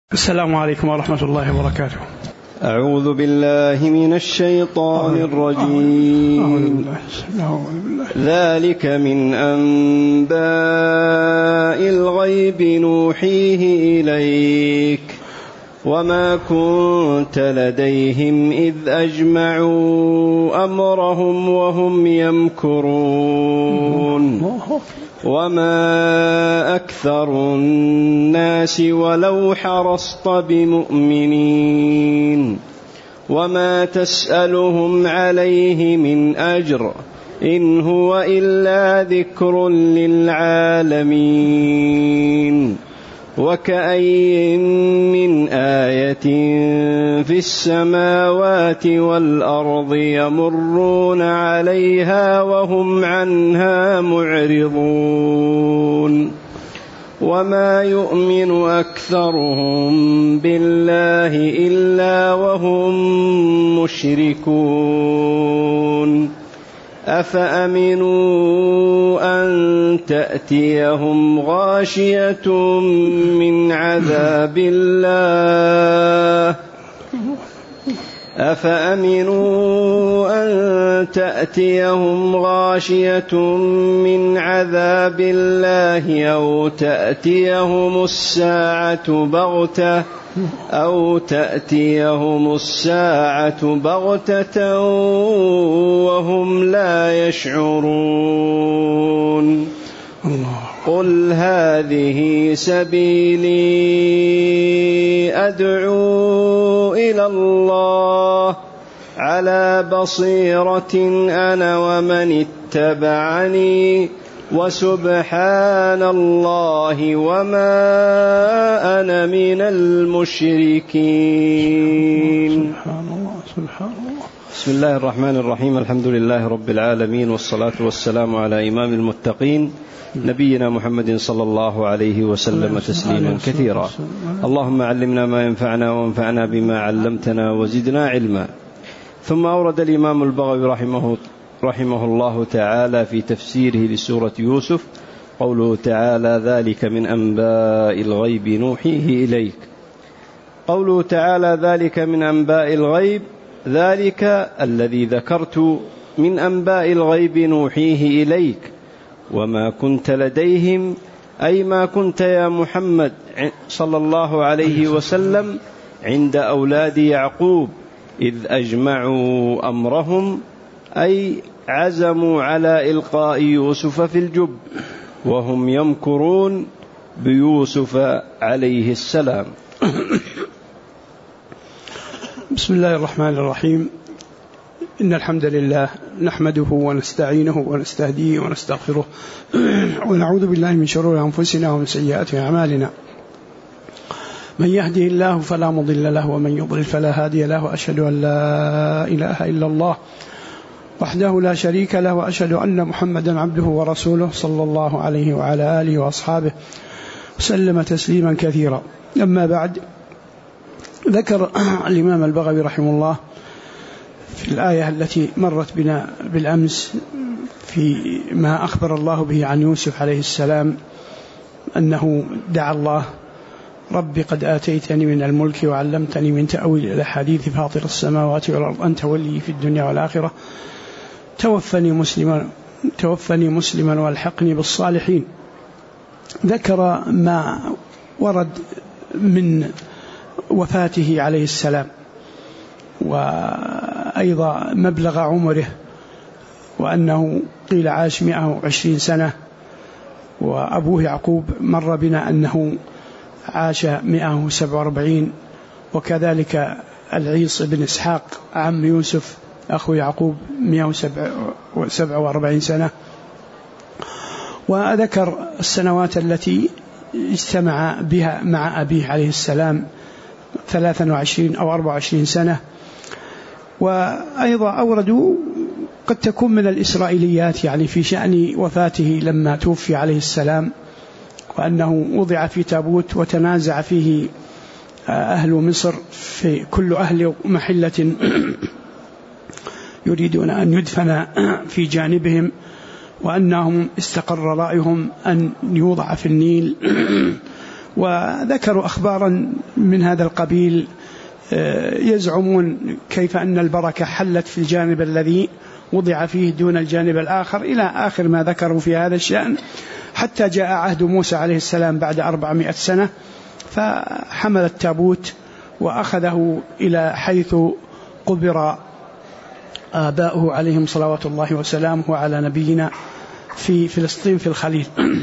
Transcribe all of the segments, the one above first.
السلام عليكم ورحمة الله وبركاته. أعوذ بالله من الشيطان الرجيم. ذلك من أنباء الغيب نوحيه إليك وما كنت لديهم إذ أجمعوا أمرهم وهم يمكرون وما أكثر الناس ولو حرصت بمؤمنين وما تسألهم عليه من أجر إن هو إلا ذكر للعالمين وكأين من آية في السماوات والأرض يمرون عليها وهم عنها معرضون وما يؤمن أكثرهم بالله إلا وهم مشركون أفأمنوا أن تأتيهم غاشية من عذاب الله أو تأتيهم الساعة بغتة وهم لا يشعرون قل هذه سبيلي أدعو إلى الله على بصيرة أنا ومن اتبعني وسبحان الله وما أنا من المشركين. سبحان الله. بسم الله الرحمن الرحيم. الحمد لله رب العالمين، والصلاة والسلام على إمام المتقين نبينا محمد صلى الله عليه وسلم تسليما كثيرا. اللهم علمنا ما ينفعنا وانفعنا بما علمتنا وزدنا علما. ثم أورد الإمام البغوي رحمه الله تعالى في تفسيره لسورة يوسف قوله تعالى ذلك من أنباء الغيب نوحيه إليك. قوله تعالى ذلك من أنباء الغيب، ذلك الذي ذكرت من أنباء الغيب نوحيه إليك وما كنت لديهم، أي ما كنت يا محمد صلى الله عليه وسلم عند أولاد يعقوب إذ أجمعوا أمرهم، أي عزموا على إلقاء يوسف في الجب وهم يمكرون بيوسف عليه السلام. بسم الله الرحمن الرحيم. إن الحمد لله نحمده ونستعينه ونستهديه ونستغفره ونعوذ بالله من شرور أنفسنا ومن سيئات أعمالنا. من يهده الله فلا مضل له ومن يضلل فلا هادي له، وأشهد أن لا إله إلا الله وحده لا شريك له، وأشهد أن محمدا عبده ورسوله صلى الله عليه وعلى آله وأصحابه وسلم تسليما كثيرا. أما بعد، ذكر الإمام البغوي رحمه الله في الآية التي مرت بنا بالأمس في ما أخبر الله به عن يوسف عليه السلام أنه دعا الله: رب قد آتيتني من الملك وعلمتني من تأويل الأحاديث فاطر السماوات والأرض أنت ولي في الدنيا والآخرة توفني مسلما والحقني بالصالحين. ذكر ما ورد من وفاته عليه السلام، وأيضا مبلغ عمره، وأنه قيل عاش 120 سنة، وأبوه يعقوب مر بنا أنه عاش 147، وكذلك العيص بن إسحاق عم يوسف أخو يعقوب 147 سنة. وذكر السنوات التي اجتمع بها مع أبيه عليه السلام 23 أو 24 سنة. وأيضا أوردوا قد تكون من الإسرائيليات يعني في شأن وفاته لما توفي عليه السلام، وأنه وضع في تابوت وتنازع فيه أهل مصر في كل أهل محلة يريدون أن يدفن في جانبهم، وأنهم استقر رأيهم أن يوضع في النيل وذكروا أخبارا من هذا القبيل يزعمون كيف أن البركة حلت في الجانب الذي وضع فيه دون الجانب الآخر إلى آخر ما ذكروا في هذا الشأن، حتى جاء عهد موسى عليه السلام بعد 400 سنة فحمل التابوت وأخذه إلى حيث قبر آباؤه عليهم صلوات الله وسلامه على نبينا في فلسطين في الخليل.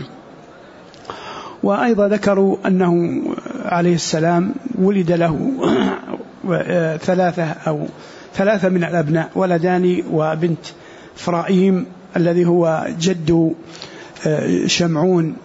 وأيضا ذكروا أنه عليه السلام ولد له 3 من الأبناء، ولدان وبنت إفرايم الذي هو جد شمعون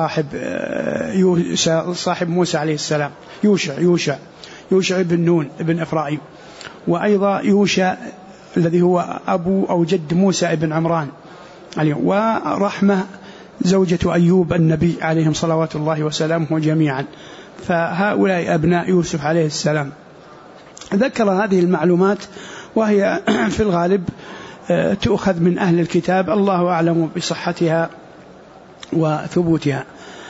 صاحب موسى عليه السلام، يوشع بن نون بن إفرايم، وأيضا يوشع الذي هو أبو أو جد موسى بن عمران، ورحمة زوجة أيوب النبي عليهم صلوات الله وسلامه جميعا. فهؤلاء أبناء يوسف عليه السلام. ذكر هذه المعلومات وهي في الغالب تؤخذ من أهل الكتاب، الله أعلم بصحتها وثبوتها.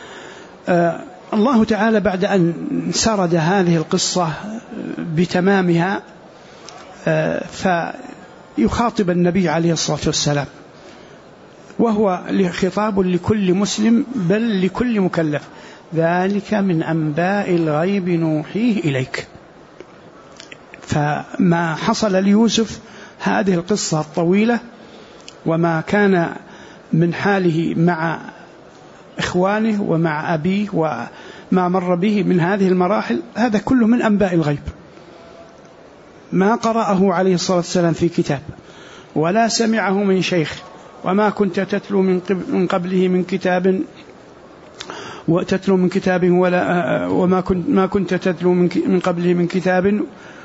الله تعالى بعد أن سرد هذه القصة بتمامها فيخاطب النبي عليه الصلاة والسلام، وهو خطاب لكل مسلم بل لكل مكلف: ذلك من أنباء الغيب نوحيه إليك. فما حصل ليوسف هذه القصة الطويلة وما كان من حاله مع إخوانه ومع أبيه وما مر به من هذه المراحل، هذا كله من أنباء الغيب، ما قرأه عليه الصلاة والسلام في كتاب ولا سمعه من شيخ، وما كنت تتلو من قبله من كتاب ولا وما كنت تتلو من قبله من كتاب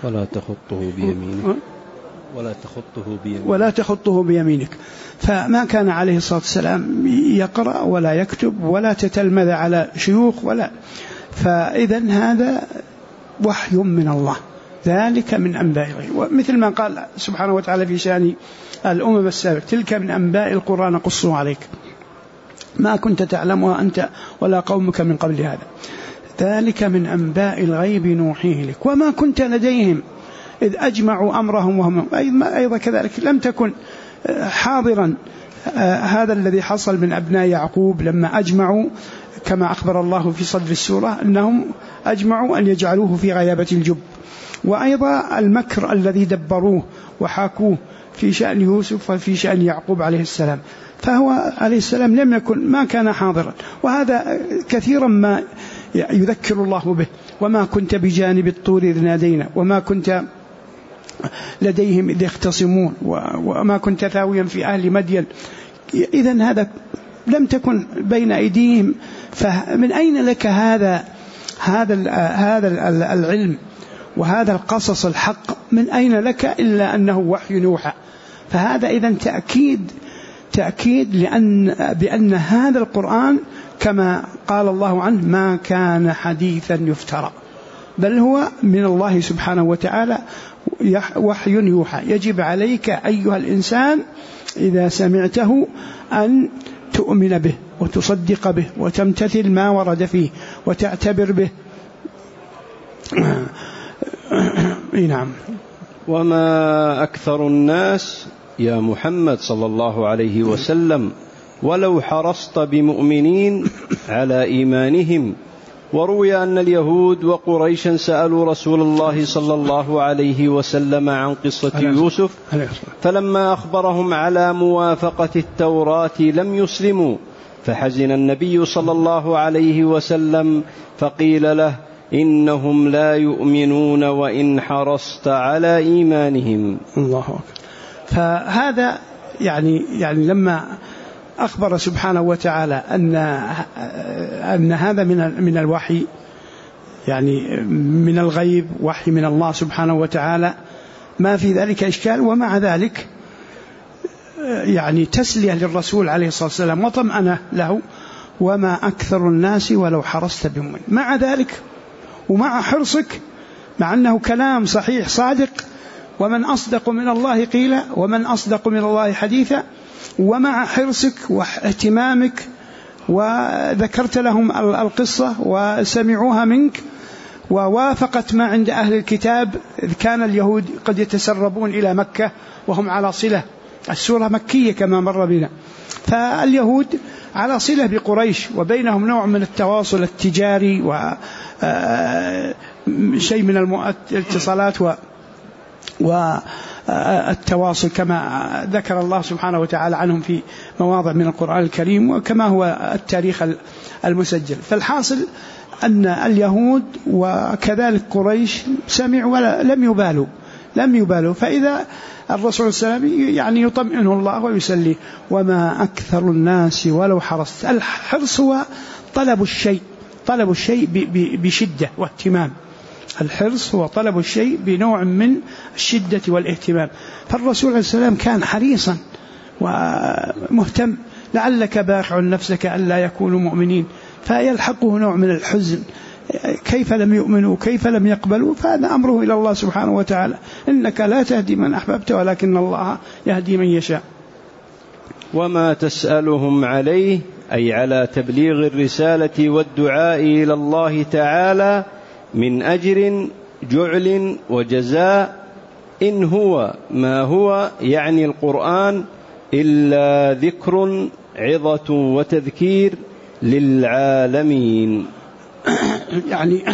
ولا تخطه بيمينك. فما كان عليه الصلاة والسلام يقرأ ولا يكتب ولا تتلمذ على شيوخ فإذا هذا وحي من الله، ذلك من أنباء الغيب. ومثل ما قال سبحانه وتعالى في شأن الأمم السابقة: تلك من أنباء القرآن نقصه عليك ما كنت تعلمها أنت ولا قومك من قبل هذا، ذلك من أنباء الغيب نوحيه لك وما كنت لديهم إذ أجمعوا أمرهم وهم أيضا كذلك لم تكن حاضرا هذا الذي حصل من أبناء يعقوب لما أجمعوا، كما أخبر الله في صدر السورة أنهم أجمعوا أن يجعلوه في غيابة الجب. وأيضا المكر الذي دبروه وحاكوه في شأن يوسف وفي شأن يعقوب عليه السلام، فهو عليه السلام لم يكن ما كان حاضرا، وهذا كثيرا ما يذكر الله به: وما كنت بجانب الطور إذ نادينا وما كنت لديهم إذ يختصمون وما كنت ثاويا في أهل مدين. إذن هذا لم تكن بين أيديهم، فمن أين لك هذا العلم وهذا القصص الحق؟ من أين لك إلا أنه وحي يوحى؟ فهذا إذن تأكيد بأن هذا القرآن كما قال الله عنه ما كان حديثا يفترى، بل هو من الله سبحانه وتعالى وحي يوحى. يجب عليك أيها الإنسان إذا سمعته أن تؤمن به وتصدق به وتمتثل ما ورد فيه وتعتبر به. نعم. وما أكثر الناس يا محمد صلى الله عليه وسلم ولو حرصت بمؤمنين على إيمانهم. وروي أن اليهود وقريشا سألوا رسول الله صلى الله عليه وسلم عن قصة يوسف، فلما أخبرهم على موافقة التوراة لم يسلموا، فحزن النبي صلى الله عليه وسلم فقيل له: إنهم لا يؤمنون وإن حرصت على إيمانهم. الله أكبر. فهذا يعني لما أخبر سبحانه وتعالى أن هذا من الوحي، يعني من الغيب، وحي من الله سبحانه وتعالى، ما في ذلك إشكال. ومع ذلك يعني تسلية للرسول عليه الصلاة والسلام وطمأنة له: وما أكثر الناس ولو حرصت بمؤمن. مع ذلك ومع حرصك، مع أنه كلام صحيح صادق، ومن أصدق من الله قيلا ومن أصدق من الله حديثا، ومع حرصك واهتمامك وذكرت لهم القصة وسمعوها منك ووافقت ما عند أهل الكتاب، إذ كان اليهود قد يتسربون إلى مكة وهم على صلة، السورة مكية كما مر بنا، فاليهود على صلة بقريش وبينهم نوع من التواصل التجاري وشيء من الاتصالات والتواصل كما ذكر الله سبحانه وتعالى عنهم في مواضع من القرآن الكريم وكما هو التاريخ المسجل. فالحاصل أن اليهود وكذلك قريش سمعوا لم يبالوا. فإذا الرسول صلى الله عليه وسلم يعني يطمئنه الله ويسليه: وما أكثر الناس ولو حرصت. الحرص هو طلب الشيء بشدة واهتمام. الحرص هو طلب الشيء بنوع من الشدة والاهتمام. فالرسول عليه السلام كان حريصا ومهتم، لعلك باخع نفسك ألا يكونوا مؤمنين، فيلحقه نوع من الحزن، كيف لم يؤمنوا كيف لم يقبلوا، فهذا أمره إلى الله سبحانه وتعالى، إنك لا تهدي من أحببت ولكن الله يهدي من يشاء. وما تسألهم عليه أي على تبليغ الرسالة والدعاء إلى الله تعالى من أجر جعل وجزاء إن هو ما هو يعني القرآن إلا ذكر عظة وتذكير للعالمين. يعني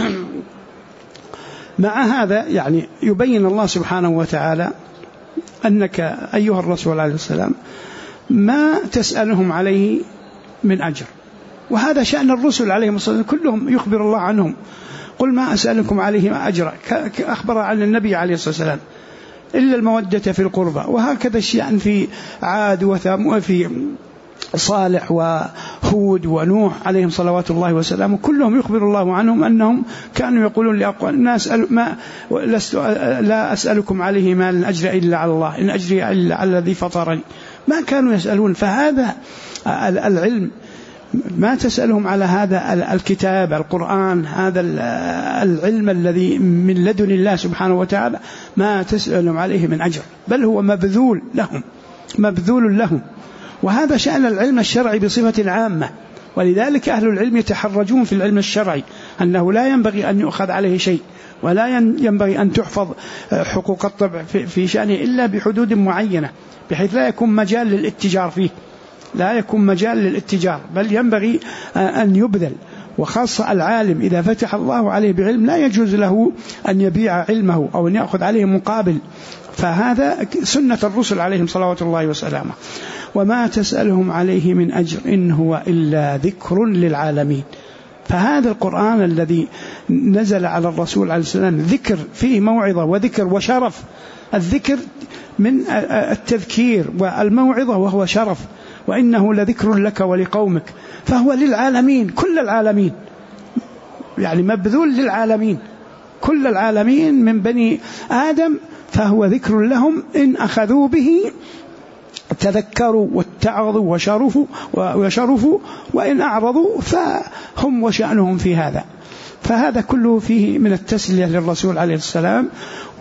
مع هذا يعني يبين الله سبحانه وتعالى أنك أيها الرسول عليه السلام ما تسألهم عليه من أجر، وهذا شأن الرسل عليهم الصلاة كلهم يخبر الله عنهم: قل ما أسألكم عليه أجرا، أخبر عن النبي عليه الصلاة والسلام، إلا المودة في القربى. وهكذا الشأن في عاد وثمود، في صالح وهود ونوح عليهم صلوات الله وسلامه، كلهم يخبر الله عنهم أنهم كانوا يقولون لأقوام الناس: لا أسألكم عليه مال أجر إلا على الله، إن أجري إلا على الذي فطرني. ما كانوا يسألون. فهذا العلم ما تسألهم على هذا الكتاب القرآن، هذا العلم الذي من لدن الله سبحانه وتعالى، ما تسألهم عليه من أجر، بل هو مبذول لهم. وهذا شأن العلم الشرعي بصفة عامة، ولذلك أهل العلم يتحرجون في العلم الشرعي أنه لا ينبغي أن يؤخذ عليه شيء، ولا ينبغي أن تحفظ حقوق الطبع في شأنه إلا بحدود معينة، بحيث لا يكون مجال للاتجار فيه، بل ينبغي أن يبذل. وخاصة العالم إذا فتح الله عليه بعلم لا يجوز له أن يبيع علمه أو أن يأخذ عليه مقابل، فهذا سنة الرسل عليهم صلوات الله وسلامه. وما تسألهم عليه من أجر إن هو إلا ذكر للعالمين. فهذا القرآن الذي نزل على الرسول عليه السلام ذكر فيه موعظة وذكر وشرف. الذكر من التذكير والموعظة وهو شرف، وإنه لذكر لك ولقومك، فهو للعالمين، كل العالمين، يعني مبذول للعالمين، كل العالمين من بني آدم، فهو ذكر لهم إن أخذوا به تذكروا واتعظوا وشرفوا، وإن أعرضوا فهم وشأنهم في هذا. فهذا كله فيه من التسلية للرسول عليه السلام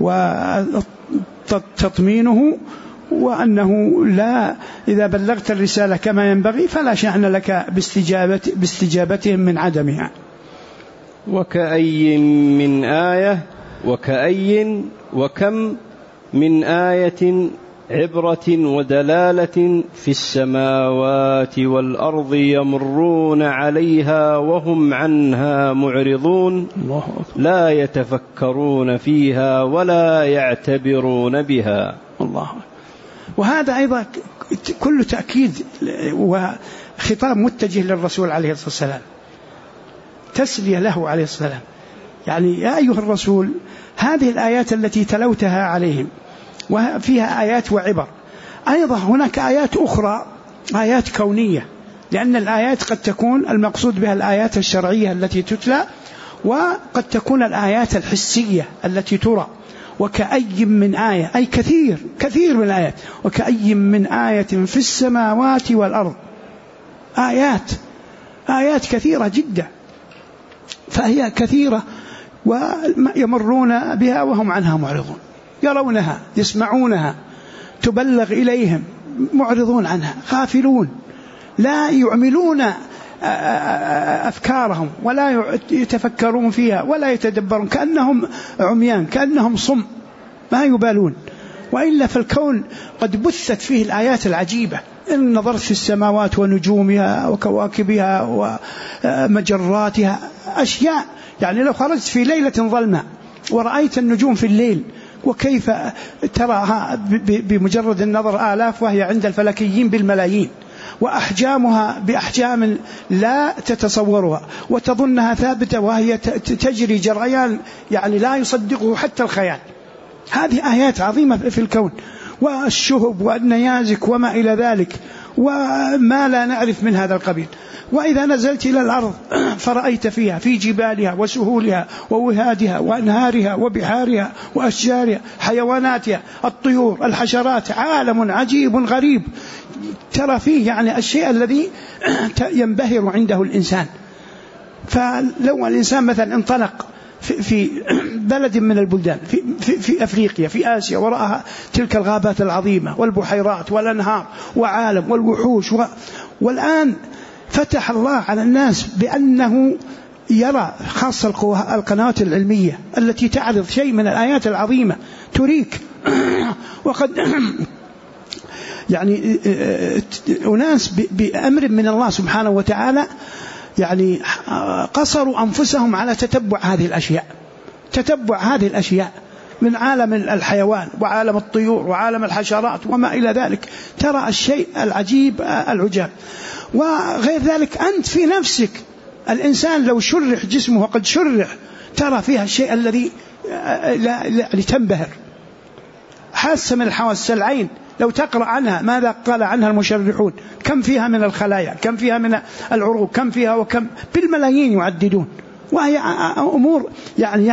وتطمينه، وأنه لا إذا بلغت الرسالة كما ينبغي فلا شأن لك باستجابتهم من عدمها. وكأي من آية وكم من آية عبرة ودلالة في السماوات والأرض يمرون عليها وهم عنها معرضون لا يتفكرون فيها ولا يعتبرون بها. الله. وهذا أيضا كل تأكيد وخطاب متجه للرسول عليه الصلاة والسلام، تسلية له عليه السلام، يعني يا أيها الرسول هذه الآيات التي تلوتها عليهم وفيها آيات وعبر، أيضا هناك آيات أخرى، آيات كونية، لأن الآيات قد تكون المقصود بها الآيات الشرعية التي تتلى، وقد تكون الآيات الحسية التي ترى. وكأي من آية أي كثير من الآيات، وكأي من آية في السماوات والأرض، آيات كثيرة جدا، فهي كثيرة ويمرون بها وهم عنها معرضون، يرونها يسمعونها تبلغ إليهم معرضون عنها غافلون، لا يعملون أفكارهم ولا يتفكرون فيها ولا يتدبرون، كأنهم عميان، كأنهم صم، ما يبالون. وإلا فالكون قد بثت فيه الآيات العجيبة. إن نظرت في السماوات ونجومها وكواكبها ومجراتها، أشياء يعني لو خرجت في ليلة ظلمة ورأيت النجوم في الليل وكيف تراها بمجرد النظر آلاف، وهي عند الفلكيين بالملايين، وأحجامها بأحجام لا تتصورها، وتظنها ثابتة وهي تجري جريان يعني لا يصدقه حتى الخيال. هذه آيات عظيمة في الكون، والشهب والنيازك وما إلى ذلك، وما لا نعرف من هذا القبيل. وإذا نزلت إلى الأرض فرأيت فيها في جبالها وسهولها ووهادها وأنهارها وبحارها وأشجارها، حيواناتها، الطيور، الحشرات، عالم عجيب غريب ترى فيه يعني الشيء الذي ينبهر عنده الإنسان. فلو الإنسان مثلا انطلق في بلد من البلدان في أفريقيا في آسيا، ورأى تلك الغابات العظيمة والبحيرات والأنهار وعالم والوحوش والآن فتح الله على الناس بأنه يرى خاصة القنوات العلمية التي تعرض شيء من الآيات العظيمة تريك. وقد يعني أناس بأمر من الله سبحانه وتعالى يعني قصروا أنفسهم على تتبع هذه الأشياء، تتبع هذه الأشياء من عالم الحيوان وعالم الطيور وعالم الحشرات وما إلى ذلك، ترى الشيء العجيب العجاب. وغير ذلك أنت في نفسك الإنسان لو شرح جسمه وقد شرح ترى فيها الشيء الذي لا تنبهر. حاسة من الحواس، العين لو تقرأ عنها ماذا قال عنها المشرحون، كم فيها من الخلايا، كم فيها من العروق، كم فيها وكم بالملايين يعددون، وهي أمور يعني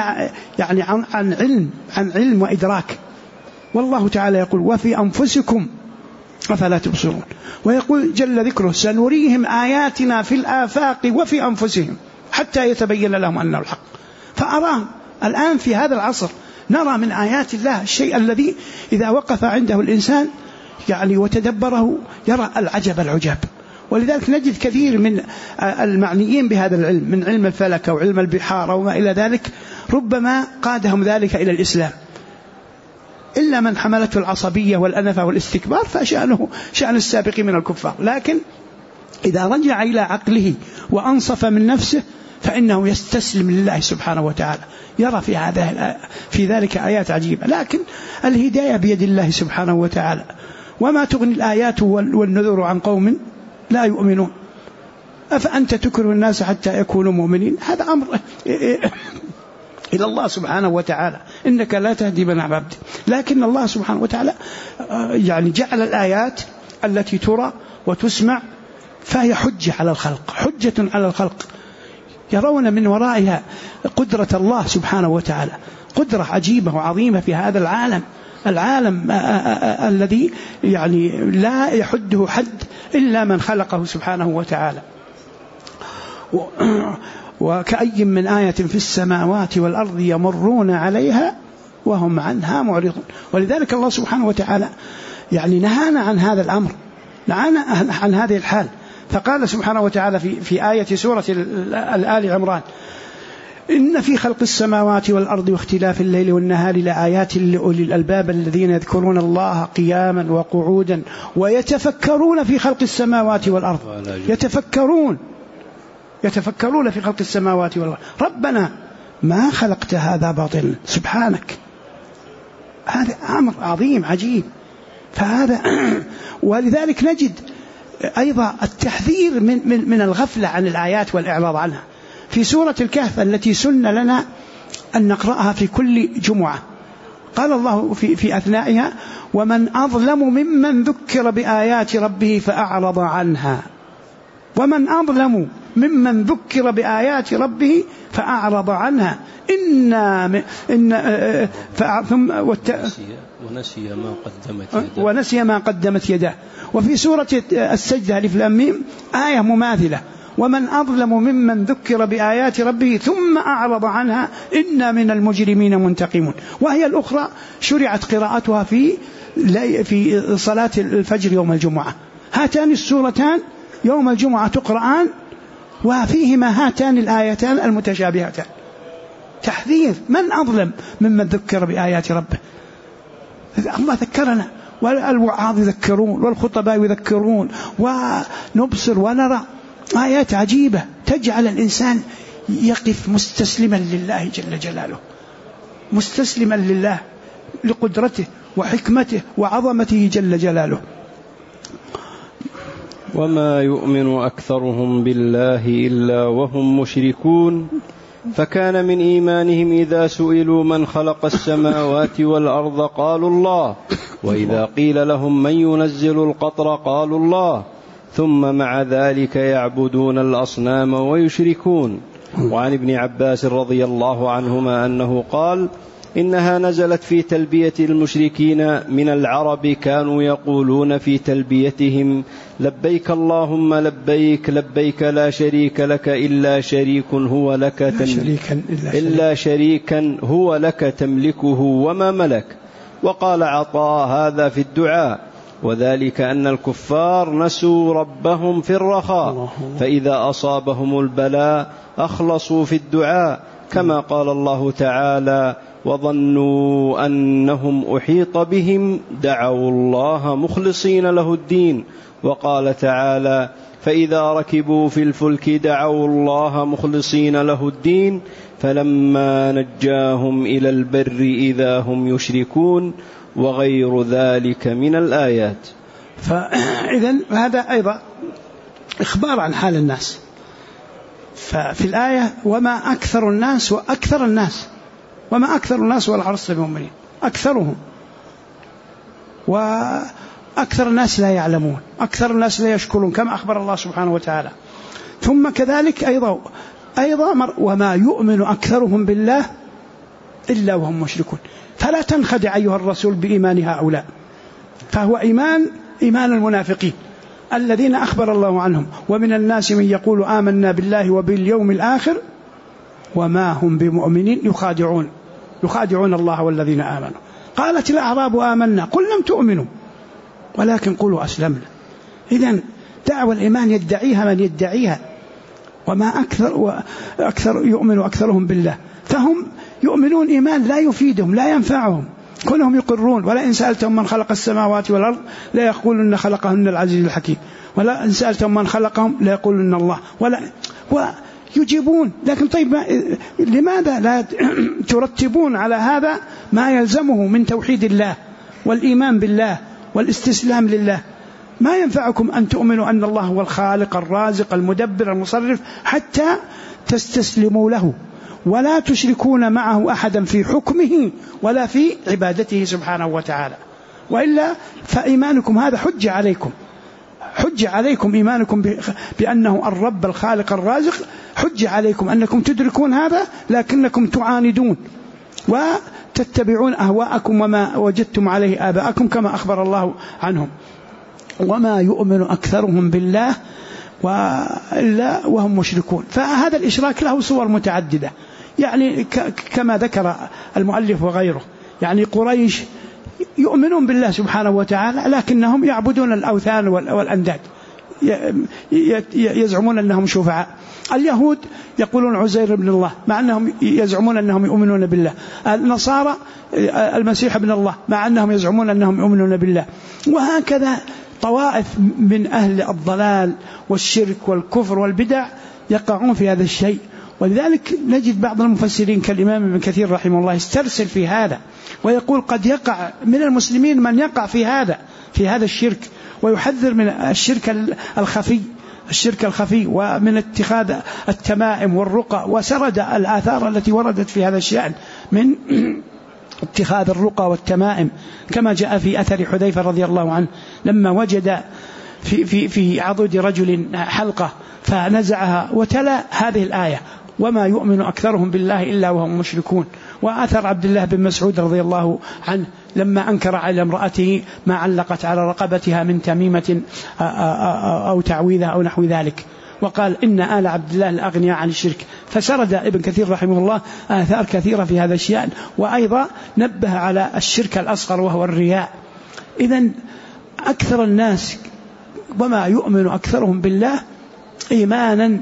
عن علم وإدراك. والله تعالى يقول وفي أنفسكم أفلا تبصرون، ويقول جل ذكره سنريهم آياتنا في الآفاق وفي أنفسهم حتى يتبين لهم أنه الحق. فأراه الآن في هذا العصر نرى من آيات الله الشيء الذي إذا وقف عنده الإنسان يعني وتدبره يرى العجب العجاب. ولذلك نجد كثير من المعنيين بهذا العلم من علم الفلك أو علم البحار وما إلى ذلك ربما قادهم ذلك إلى الإسلام، إلا من حملته العصبية والأنفة والاستكبار فشأنه شأن السابق من الكفار. لكن إذا رجع إلى عقله وأنصف من نفسه فإنه يستسلم لله سبحانه وتعالى، يرى في ذلك آيات عجيبة. لكن الهداية بيد الله سبحانه وتعالى، وما تغني الآيات والنذر عن قوم لا يؤمنون أفأنت تكره الناس حتى يكونوا مؤمنين. هذا أمر إلى الله سبحانه وتعالى، إنك لا تهدي من أحببت. لكن الله سبحانه وتعالى يعني جعل الآيات التي ترى وتسمع فهي حجة على الخلق، حجة على الخلق، يرون من ورائها قدرة الله سبحانه وتعالى، قدرة عجيبة وعظيمة في هذا العالم الذي يعني لا يحده حد إلا من خلقه سبحانه وتعالى. وكأي من آية في السماوات والأرض يمرون عليها وهم عنها معرضون. ولذلك الله سبحانه وتعالى يعني نهانا عن هذا الأمر، نهانا عن هذه الحال. فقال سبحانه وتعالى في آية سورة آل عمران إن في خلق السماوات والأرض واختلاف الليل والنهار لآيات لأولي الألباب الذين يذكرون الله قياما وقعودا ويتفكرون في خلق السماوات والأرض، يتفكرون في خلق السماوات والأرض. ربنا ما خلقت هذا باطلا سبحانك. هذا أمر عظيم عجيب. فهذا ولذلك نجد أيضا التحذير من الغفلة عن الآيات والإعراض عنها في سورة الكهف التي سن لنا أن نقرأها في كل جمعة. قال الله في أثنائها ومن أظلم ممن ذكر بآيات ربه فأعرض عنها، ومن أظلم ممن ذكر بآيات ربه فأعرض عنها ونسي ما قدمت يداه. وفي سورة السجدة ألف لام ميم آية مماثلة ومن أظلم ممن ذكر بآيات ربه ثم أعرض عنها إنا من المجرمين منتقمون. وهي الأخرى شرعت قراءتها في صلاة الفجر يوم الجمعة. هاتان السورتان يوم الجمعة تقرآن وفيهما هاتان الآيتان المتشابهتان تحذير من أظلم ممن ذكر بآيات ربه. الله ذكرنا، والوعاظ يذكرون والخطباء يذكرون، ونبصر ونرى آيات عجيبة تجعل الإنسان يقف مستسلما لله جل جلاله، مستسلما لله لقدرته وحكمته وعظمته جل جلاله. وما يؤمن أكثرهم بالله إلا وهم مشركون، فكان من إيمانهم إذا سئلوا من خلق السماوات والأرض قالوا الله، وإذا قيل لهم من ينزل القطر قالوا الله، ثم مع ذلك يعبدون الأصنام ويشركون. وعن ابن عباس رضي الله عنهما أنه قال: إنها نزلت في تلبية المشركين من العرب، كانوا يقولون في تلبيتهم: لبيك اللهم لبيك، لبيك لا شريك لك إلا شريكا هو لك تملكه وما ملك. وقال عطاء: هذا في الدعاء، وذلك أن الكفار نسوا ربهم في الرخاء، فإذا أصابهم البلاء أخلصوا في الدعاء، كما قال الله تعالى: وظنوا أنهم أحيط بهم دعوا الله مخلصين له الدين. وقال تعالى: فإذا ركبوا في الفلك دعوا الله مخلصين له الدين، فلما نجاهم إلى البر إذا هم يشركون، وغير ذلك من الآيات. فإذن هذا أيضا إخبار عن حال الناس. ففي الآية: وما أكثر الناس وأكثر الناس، وما أكثر الناس ولا حرصت بمؤمنين، أكثرهم، وأكثر الناس لا يعلمون، أكثر الناس لا يشكرون، كما أخبر الله سبحانه وتعالى. ثم كذلك أيضا وما يؤمن أكثرهم بالله إلا وهم مشركون. فلا تنخدع أيها الرسول بإيمان هؤلاء، فهو إيمان المنافقين الذين أخبر الله عنهم: ومن الناس من يقول آمنا بالله وباليوم الآخر وما هم بمؤمنين يخادعون الله والذين آمنوا. قالت الأعراب آمنا، قل لم تؤمنوا ولكن قولوا أسلمنا. إذن دعوة الإيمان يدعيها من يدعيها. وما أكثر يؤمن أكثرهم بالله، فهم يؤمنون إيمان لا يفيدهم لا ينفعهم، كونهم يقرون: ولا إن سألتهم من خلق السماوات والأرض لا يقولون خلقهن العزيز الحكيم، ولا إن سألتهم من خلقهم لا يقولون الله، ويجيبون. لكن طيب، لماذا لا ترتبون على هذا ما يلزمه من توحيد الله والإيمان بالله والاستسلام لله؟ ما ينفعكم أن تؤمنوا أن الله هو الخالق الرازق المدبر المصرف حتى تستسلموا له، ولا تشركون معه أحدا في حكمه ولا في عبادته سبحانه وتعالى، وإلا فإيمانكم هذا حج عليكم إيمانكم بأنه الرب الخالق الرازق، حج عليكم أنكم تدركون هذا، لكنكم تعاندون وتتبعون أهواءكم وما وجدتم عليه آباءكم، كما أخبر الله عنهم. وما يؤمن أكثرهم بالله إلا وهم مشركون. فهذا الإشراك له صور متعددة، يعني كما ذكر المؤلف وغيره. يعني قريش يؤمنون بالله سبحانه وتعالى لكنهم يعبدون الأوثان والأنداد، يزعمون أنهم شفعاء. اليهود يقولون عزير ابن الله مع أنهم يزعمون أنهم يؤمنون بالله. النصارى المسيح ابن الله مع أنهم يزعمون أنهم يؤمنون بالله. وهكذا طوائف من أهل الضلال والشرك والكفر والبدع يقعون في هذا الشيء. ولذلك نجد بعض المفسرين كالإمام ابن كثير رحمه الله يسترسل في هذا ويقول: قد يقع من المسلمين من يقع في هذا الشرك، ويحذر من الشرك الخفي ومن اتخاذ التمائم والرقى. وسرد الآثار التي وردت في هذا الشأن من اتخاذ الرقى والتمائم، كما جاء في أثر حذيفة رضي الله عنه لما وجد في عضد رجل حلقة فنزعها وتلا هذه الآية: وما يؤمن أكثرهم بالله إلا وهم مشركون. وأثر عبد الله بن مسعود رضي الله عنه لما أنكر على امرأته ما علقت على رقبتها من تميمة أو تعويذة أو نحو ذلك، وقال: إن آل عبد الله الأغنياء عن الشرك. فسرد ابن كثير رحمه الله آثار كثيرة في هذا الشيء، وأيضا نبه على الشرك الأصغر وهو الرياء. إذن أكثر الناس وما يؤمن أكثرهم بالله إيمانا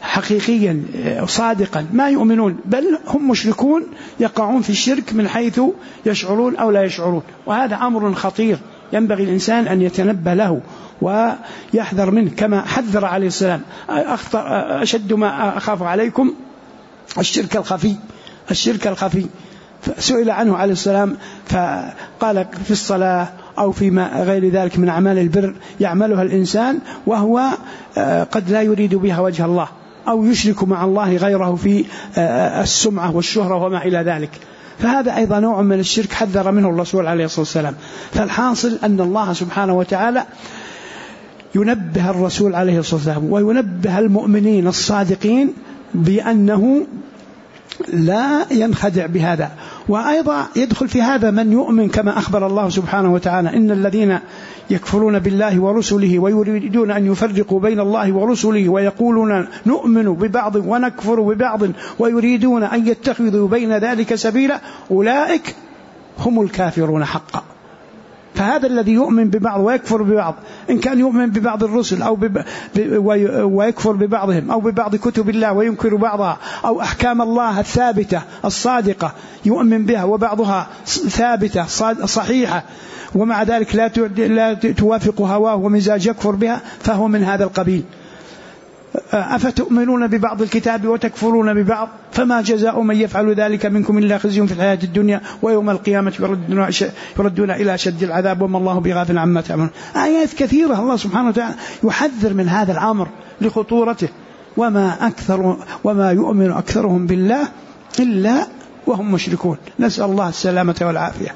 حقيقيا صادقا ما يؤمنون، بل هم مشركون يقعون في الشرك من حيث يشعرون أو لا يشعرون، وهذا أمر خطير ينبغي الإنسان أن يتنبه له ويحذر منه، كما حذر عليه السلام: أشد ما أخاف عليكم الشرك الخفي. الشرك الخفي سئل عنه عليه السلام فقال: في الصلاة أو فيما غير ذلك من أعمال البر يعملها الإنسان وهو قد لا يريد بها وجه الله، أو يشرك مع الله غيره في السمعة والشهرة وما إلى ذلك، فهذا أيضا نوع من الشرك حذر منه الرسول عليه الصلاة والسلام. فالحاصل أن الله سبحانه وتعالى ينبه الرسول عليه الصلاة والسلام وينبه المؤمنين الصادقين بأنه لا ينخدع بهذا. وأيضا يدخل في هذا من يؤمن كما أخبر الله سبحانه وتعالى: إن الذين يكفرون بالله ورسله ويريدون أن يفرقوا بين الله ورسله ويقولون نؤمن ببعض ونكفر ببعض ويريدون أن يتخذوا بين ذلك سبيلا أولئك هم الكافرون حقا. فهذا الذي يؤمن ببعض ويكفر ببعض، إن كان يؤمن ببعض الرسل أو ويكفر ببعضهم، أو ببعض كتب الله وينكر بعضها، أو أحكام الله الثابتة الصادقة يؤمن بها وبعضها ثابتة صحيحة ومع ذلك لا توافق هواه ومزاج يكفر بها، فهو من هذا القبيل. أفتؤمنون ببعض الكتاب وتكفرون ببعض فما جزاء من يفعل ذلك منكم إلا خزي في الحياة الدنيا ويوم القيامة يردون إلى أشد العذاب وما الله بغافل عما تعملون. آيات كثيرة الله سبحانه وتعالى يحذر من هذا الأمر لخطورته. وما يؤمن أكثرهم بالله إلا وهم مشركون، نسأل الله السلامة والعافية.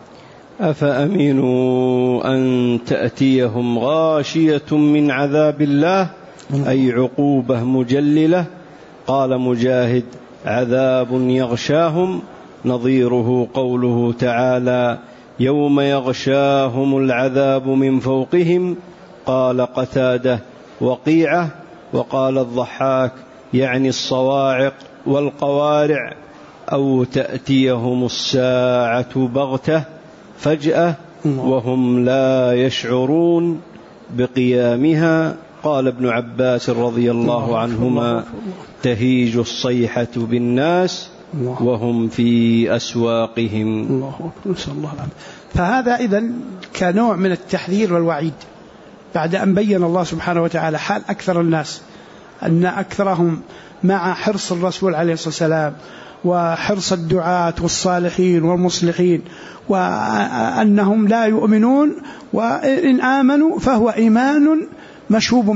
أفأمنوا أن تأتيهم غاشية من عذاب الله أي عقوبة مجللة؟ قال مجاهد: عذاب يغشاهم، نظيره قوله تعالى: يوم يغشاهم العذاب من فوقهم. قال قتادة: وقيعة. وقال الضحاك: يعني الصواعق والقوارع، أو تأتيهم الساعة بغتة فجأة وهم لا يشعرون بقيامها. قال ابن عباس رضي الله عنهما: تهيج الصيحة بالناس وهم في أسواقهم. الله أكبر، نسأل الله العافية. فهذا إذن كنوع من التحذير والوعيد، بعد أن بين الله سبحانه وتعالى حال أكثر الناس، أن أكثرهم مع حرص الرسول عليه الصلاة والسلام وحرص الدعاة والصالحين والمصلحين، وأنهم لا يؤمنون، وإن آمنوا فهو إيمان مشوب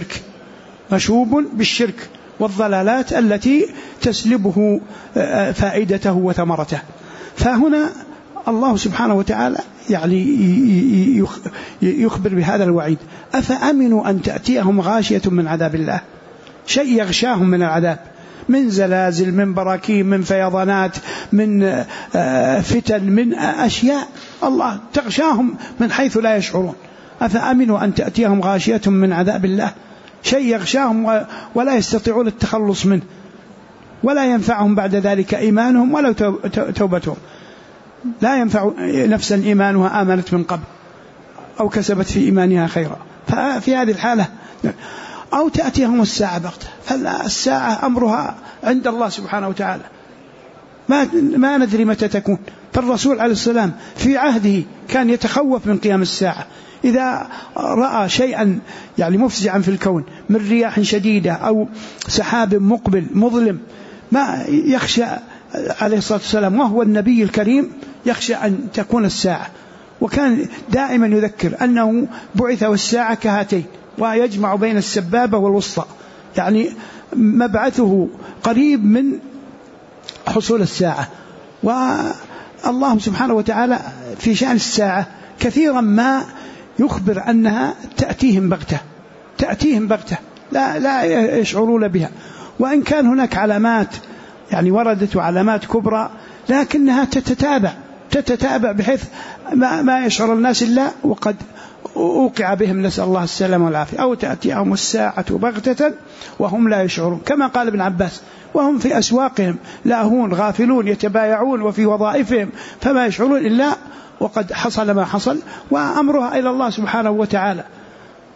بالشرك والضلالات التي تسلبه فائدته وثمرته. فهنا الله سبحانه وتعالى يعني يخبر بهذا الوعيد: أفأمنوا أن تأتيهم غاشية من عذاب الله، شيء يغشاهم من العذاب، من زلازل، من براكين، من فيضانات، من فتن، من أشياء الله تغشاهم من حيث لا يشعرون. أفأمنوا أن تأتيهم غاشية من عذاب الله، شيء يغشاهم ولا يستطيعون التخلص منه، ولا ينفعهم بعد ذلك إيمانهم ولا توبتهم. لا ينفع نفسا إيمانها آمنت من قبل أو كسبت في إيمانها خيرا. ففي هذه الحالة أو تأتيهم الساعة بغتة، فالساعة أمرها عند الله سبحانه وتعالى، ما ندري متى تكون. فالرسول عليه السلام في عهده كان يتخوف من قيام الساعة، إذا رأى شيئا يعني مفزعا في الكون من رياح شديدة أو سحاب مقبل مظلم، ما يخشى عليه الصلاة والسلام وهو النبي الكريم يخشى أن تكون الساعة، وكان دائما يذكر أنه بعث والساعة كهاتين، ويجمع بين السبابة والوسطى، يعني مبعثه قريب من حصول الساعة. والله سبحانه وتعالى في شأن الساعة كثيرا ما يخبر أنها تأتيهم بغتة لا يشعرون بها، وإن كان هناك علامات يعني وردت علامات كبرى، لكنها تتتابع بحيث ما يشعر الناس إلا وقد أوقع بهم، نسأل الله السلامة والعافية. أو تأتيهم الساعة بغتة وهم لا يشعرون، كما قال ابن عباس: وهم في أسواقهم لاهون غافلون يتبايعون وفي وظائفهم فما يشعرون إلا وقد حصل ما حصل، وأمرها إلى الله سبحانه وتعالى.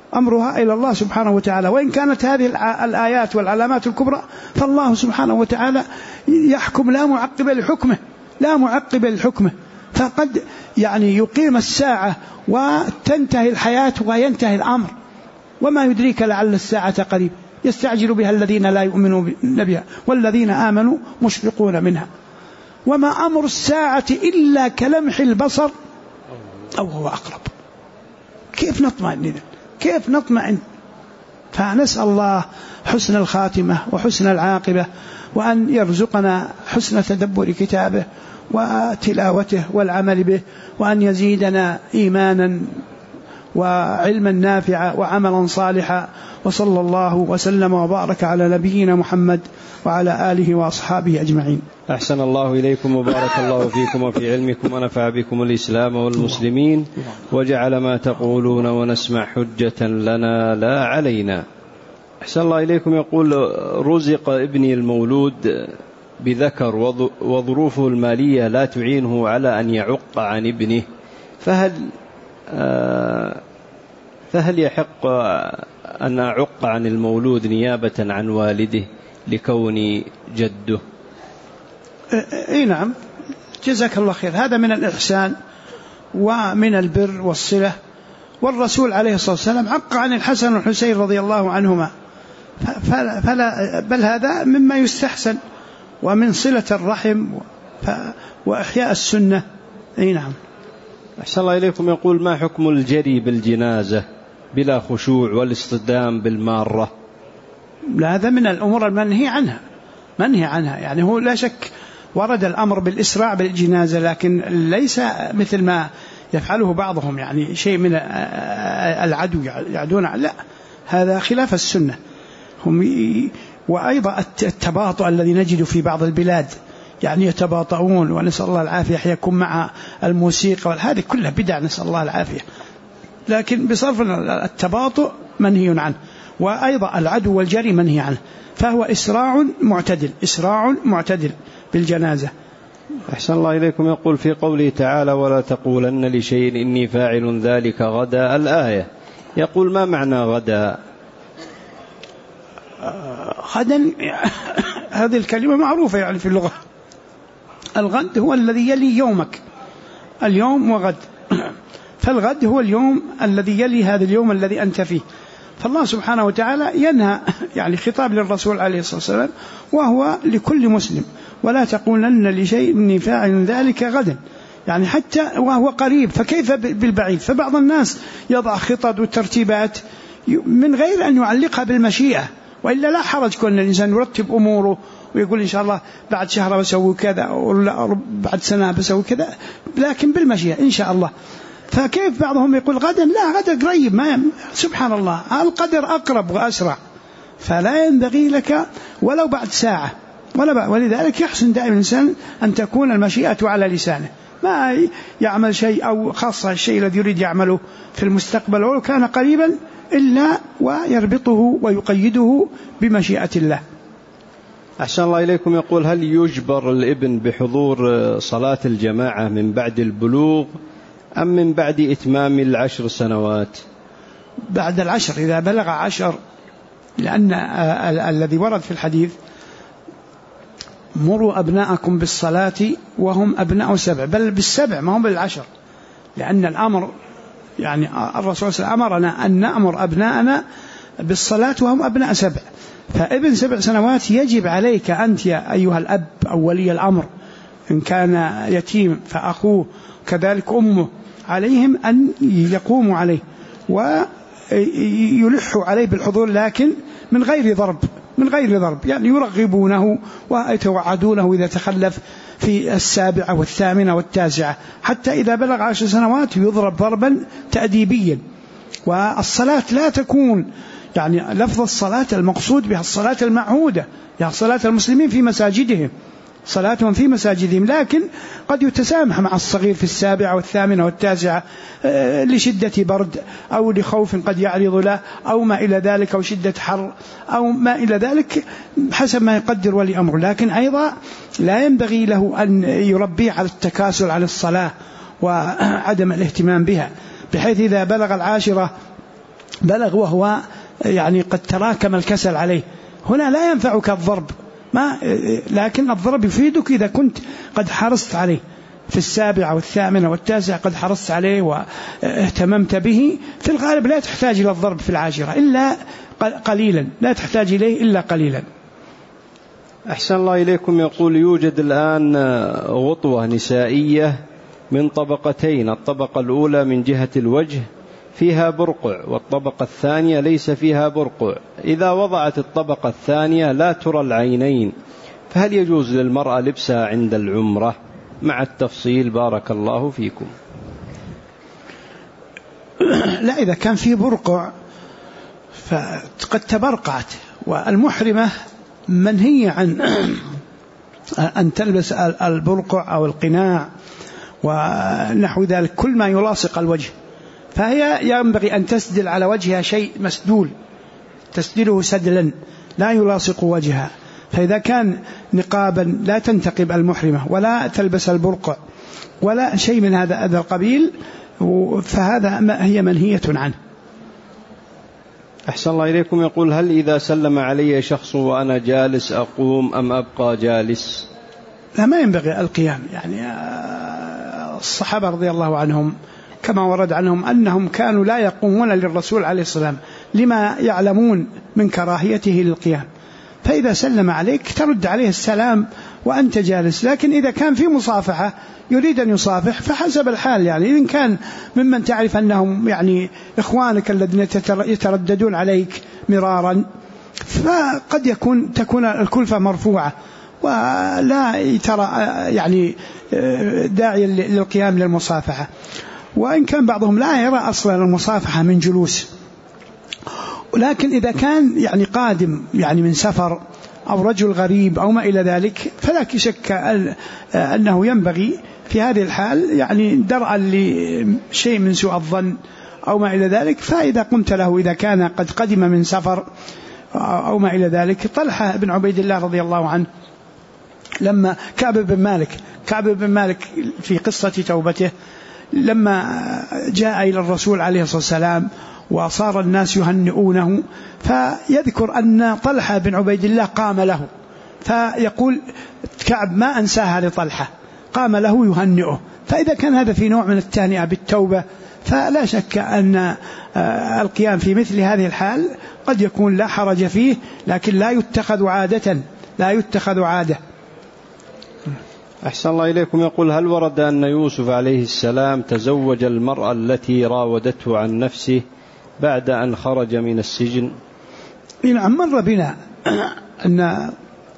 أمرها إلى الله سبحانه وتعالى. وإن كانت هذه الآيات والعلامات الكبرى فالله سبحانه وتعالى يحكم لا معقب لحكمه، فقد يقيم الساعة وتنتهي الحياة وينتهي الأمر، وما يدريك لعل الساعة قريب، يستعجل بها الذين لا يؤمنون بها والذين آمنوا مشفقون منها، وما أمر الساعة إلا كلمح البصر أو هو أقرب. كيف نطمئن إذن؟ كيف نطمئن؟ فنسأل الله حسن الخاتمة وحسن العاقبة، وأن يرزقنا حسن تدبر كتابه وتلاوته والعمل به، وأن يزيدنا إيمانا وعلما نافعا وعملا صالحا. وصلى الله وسلم وبارك على نبينا محمد وعلى آله وأصحابه أجمعين. أحسن الله إليكم وبارك الله فيكم وفي علمكم ونفع بكم الإسلام والمسلمين، وجعل ما تقولون ونسمع حجة لنا لا علينا. أحسن الله إليكم. يقول: رزق ابني المولود بذكر وظروفه المالية لا تعينه على أن يعق عن ابنه، فهل يحق أن أعق عن المولود نيابة عن والده لكوني جده؟ نعم، جزاك الله خير. هذا من الإحسان ومن البر والصلة، والرسول عليه الصلاة والسلام عق عن الحسن والحسين رضي الله عنهما، بل هذا مما يستحسن ومن صلة الرحم وإحياء السنة. نعم. أحسن الله إليكم. يقول: ما حكم الجري بالجنازة بلا خشوع والاصطدام بالمارة؟ لا، هذا من الأمور المنهي عنها، هو لا شك ورد الأمر بالإسراع بالجنازة، لكن ليس مثل ما يفعله بعضهم، شيء من العدو يعدون، لا، هذا خلاف السنة. وأيضا التباطؤ الذي نجد في بعض البلاد، يتباطؤون، ونسأل الله العافية، يكون مع الموسيقى، هذه كلها بدع، نسأل الله العافية. لكن بصرف التباطؤ منهي عنه، وأيضا العدو والجري منهي عنه، فهو إسراع معتدل بالجنازة. أحسن الله إليكم. يقول: في قوله تعالى: ولا تقولن لشيء إني فاعل ذلك غدا، الآية، يقول: ما معنى غدا؟ غدا هذه الكلمة معروفة في اللغة. الغد هو الذي يلي يومك، اليوم وغد، فالغد هو اليوم الذي يلي هذا اليوم الذي أنت فيه. فالله سبحانه وتعالى ينهى، خطاب للرسول عليه الصلاة والسلام، وهو لكل مسلم: ولا تقولن لشيء إني فاعل ذلك غدا، حتى وهو قريب، فكيف بالبعيد؟ فبعض الناس يضع خطط وترتيبات من غير أن يعلقها بالمشيئة، وإلا لا حرج كون الإنسان يرتب أموره ويقول إن شاء الله بعد شهر بسوي كذا، ولا بعد سنة بسوي كذا، لكن بالمشيئة إن شاء الله. فكيف بعضهم يقول غدا؟ لا، غدا قريب، سبحان الله، القدر أقرب وأسرع، فلا ينبغي لك ولو بعد ساعة ولذلك يحسن دائما الإنسان أن تكون المشيئة على لسانه، ما يعمل شيء أو خاصة الشيء الذي يريد يعمله في المستقبل ولو كان قريبا إلا ويربطه ويقيده بمشيئة الله. أحسن الله إليكم. يقول: هل يجبر الابن بحضور صلاة الجماعة من بعد البلوغ أم من بعد إتمام 10 سنوات؟ بعد 10، إذا بلغ 10، لأن الذي ورد في الحديث: مروا أبناءكم بالصلاة وهم أبناء 7، بل بال7 ما هم بال10، لأن الأمر الرسول صلى الله عليه وسلم أمرنا أن نأمر أبناءنا بالصلاة وهم أبناء 7، فابن 7 سنوات يجب عليك أنت يا أيها الأب أو ولي الأمر، إن كان يتيم فأخوه كذلك أمه، عليهم أن يقوموا عليه ويلحوا عليه بالحضور، لكن من غير ضرب، يرغبونه ويتوعدونه إذا تخلف في 7 و8 و9، حتى إذا بلغ 10 سنوات يضرب ضربا تأديبيا. والصلاة لا تكون لفظ الصلاة المقصود بها الصلاة المعهودة، صلاة المسلمين في مساجدهم، صلاتهم في مساجدهم، لكن قد يتسامح مع الصغير في 7 و8 و9 لشدة برد أو لخوف قد يعرض له أو ما إلى ذلك، أو شدة حر أو ما إلى ذلك، حسب ما يقدر ولي أمره. لكن أيضا لا ينبغي له أن يربيه على التكاسل عن الصلاة وعدم الاهتمام بها، بحيث إذا بلغ 10 بلغ وهو يعني قد تراكم الكسل عليه، هنا لا ينفعك الضرب، لكن الضرب يفيدك إذا كنت قد حرصت عليه في 7 و8 و9 قد حرصت عليه واهتممت به. في الغالب لا تحتاج إلى الضرب في العاشرة إلا قليلا، لا تحتاج إليه إلا قليلا. أحسن الله إليكم. يقول يوجد الآن غطوة نسائية من طبقتين، الطبقة الأولى من جهة الوجه فيها برقع، والطبقة الثانية ليس فيها برقع. إذا وضعت الطبقة الثانية لا ترى العينين، فهل يجوز للمرأة لبسها عند العمرة؟ مع التفصيل بارك الله فيكم. لا، إذا كان في برقع فقد تبرقعت، والمحرمة منهية عن أن تلبس البرقع أو القناع ونحو ذلك، كل ما يلاصق الوجه، فهي ينبغي أن تسدل على وجهها شيء مسدول، تسدله سدلا لا يلاصق وجهها. فإذا كان نقابا لا تنتقب المحرمة ولا تلبس البرقع ولا شيء من هذا القبيل، فهذا هي منهية عنه. أحسن الله إليكم. يقول هل إذا سلم علي شخص وأنا جالس أقوم أم أبقى جالس؟ لا، ما ينبغي القيام. يعني الصحابة رضي الله عنهم كما ورد عنهم أنهم كانوا لا يقومون للرسول عليه السلام لما يعلمون من كراهيته للقيام، فإذا سلم عليك ترد عليه السلام وأنت جالس. لكن إذا كان في مصافحة يريد أن يصافح فحسب الحال، يعني إذن كان ممن تعرف أنهم يعني إخوانك الذين يترددون عليك مرارا، فقد تكون الكلفة مرفوعة ولا ترى يعني داعي للقيام للمصافحة. وإن كان بعضهم لا يرى أصلا المصافحة من جلوس، ولكن إذا كان يعني قادم يعني من سفر أو رجل غريب أو ما إلى ذلك، فلا شك أنه ينبغي في هذه الحال يعني درءا لشيء من سوء الظن أو ما إلى ذلك. فإذا قمت له إذا كان قد قدم من سفر أو ما إلى ذلك. طلحة بن عبيد الله رضي الله عنه لما كعب بن مالك في قصة توبته لما جاء إلى الرسول عليه الصلاة والسلام وصار الناس يهنئونه، فيذكر أن طلحة بن عبيد الله قام له، فيقول كعب ما أنساها لطلحة، قام له يهنئه. فإذا كان هذا في نوع من التهنئة بالتوبة فلا شك أن القيام في مثل هذه الحال قد يكون لا حرج فيه، لكن لا يتخذ عادة. أحسن الله إليكم. يقول هل ورد أن يوسف عليه السلام تزوج المرأة التي راودته عن نفسه بعد أن خرج من السجن؟ نعم، مر بنا أن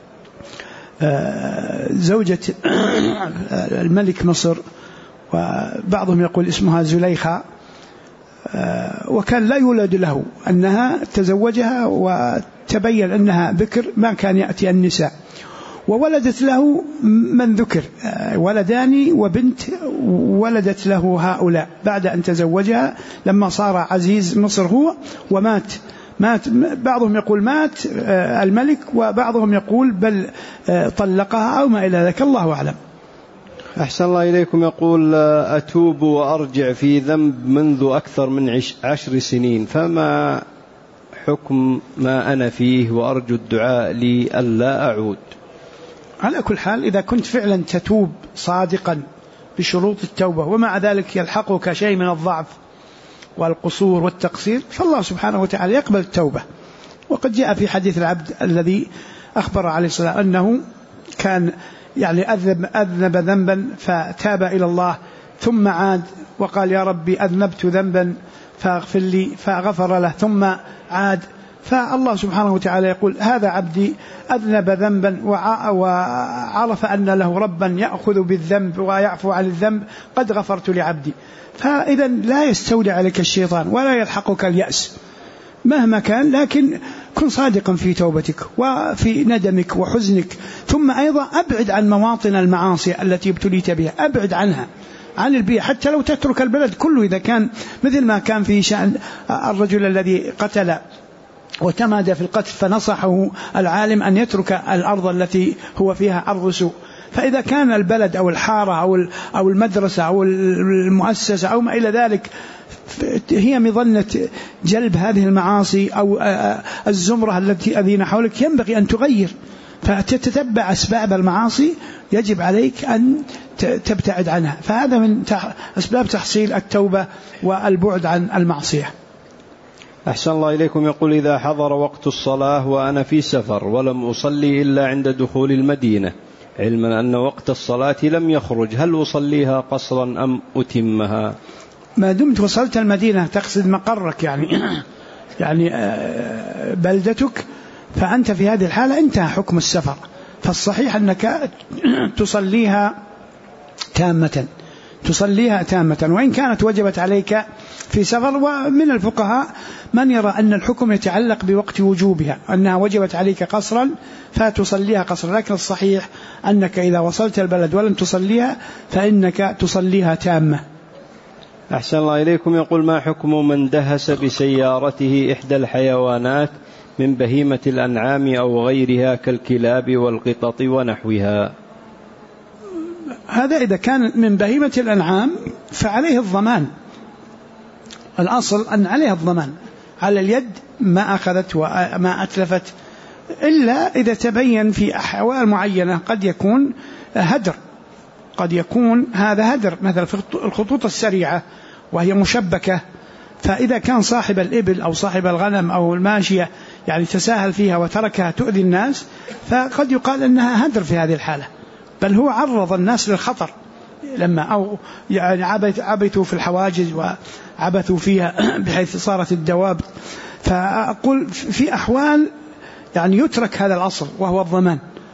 زوجة الملك مصر وبعضهم يقول اسمها زليخة، وكان لا يولد له، أنها تزوجها وتبين أنها بكر ما كان يأتي النساء، وولدت له من ذكر ولدان وبنت، ولدت له هؤلاء بعد أن تزوجها لما صار عزيز مصر هو ومات. بعضهم يقول مات الملك، وبعضهم يقول بل طلقها أو ما إلى ذلك، الله أعلم. أحسن الله إليكم. يقول أتوب وأرجع في ذنب منذ أكثر من 10 سنين، فما حكم ما أنا فيه، وأرجو الدعاء لي ألا أعود. على كل حال إذا كنت فعلا تتوب صادقا بشروط التوبة ومع ذلك يلحقك شيء من الضعف والقصور والتقصير، فالله سبحانه وتعالى يقبل التوبة. وقد جاء في حديث العبد الذي أخبر عليه الصلاة أنه كان يعني أذنب ذنبا فتاب إلى الله ثم عاد وقال يا ربي أذنبت ذنبا فاغفر لي، فغفر له ثم عاد. فالله سبحانه وتعالى يقول هذا عبدي أذنب ذنبا وعرف أن له ربا يأخذ بالذنب ويعفو عن الذنب، قد غفرت لعبدي. فإذا لا يستولي عليك الشيطان ولا يلحقك اليأس مهما كان، لكن كن صادقا في توبتك وفي ندمك وحزنك. ثم أيضا أبعد عن مواطن المعاصي التي ابتليت بها، أبعد عنها عن البيئة، حتى لو تترك البلد كله إذا كان مثل ما كان في شأن الرجل الذي قتل وتمادى في القتل فنصحه العالم أن يترك الأرض التي هو فيها أرض سوء. فإذا كان البلد أو الحارة أو المدرسة أو المؤسسة أو ما إلى ذلك هي مظنة جلب هذه المعاصي أو الزمرة الذين حولك، ينبغي أن تغير، فتتتبع أسباب المعاصي، يجب عليك أن تبتعد عنها. فهذا من أسباب تحصيل التوبة والبعد عن المعصية. أحسن الله إليكم. يقول: إذا حضر وقت الصلاة وأنا في سفر ولم أصلي إلا عند دخول المدينة، علما أن وقت الصلاة لم يخرج، هل أصليها قصرا أم أتمها؟ ما دمت وصلت المدينة، تقصد مقرك يعني بلدتك، فأنت في هذه الحالة انتهى حكم السفر، فالصحيح أنك تصليها تامة وإن كانت وجبت عليك في سفر. ومن الفقهاء من يرى أن الحكم يتعلق بوقت وجوبها، أنها وجبت عليك قصرا فتصليها قصرا، لكن الصحيح أنك إذا وصلت البلد ولم تصليها فإنك تصليها تامة. أحسن الله إليكم. يقول: ما حكم من دهس بسيارته إحدى الحيوانات من بهيمة الأنعام أو غيرها كالكلاب والقطط ونحوها؟ هذا إذا كان من بهيمة الأنعام فعليه الضمان، الأصل أن عليه الضمان، على اليد ما أخذت وما أتلفت، إلا إذا تبين في أحوال معينة قد يكون هدر، قد يكون هذا هدر، مثل في الخطوط السريعة وهي مشبكة، فإذا كان صاحب الإبل أو صاحب الغنم أو الماشية يعني تساهل فيها وتركها تؤذي الناس، فقد يقال أنها هدر في هذه الحالة، بل هو عرض الناس للخطر لما أو يعني عبثوا في الحواجز وعبثوا فيها بحيث صارت الدواب. فأقول في أحوال يعني يترك هذا الأصل وهو الضمان،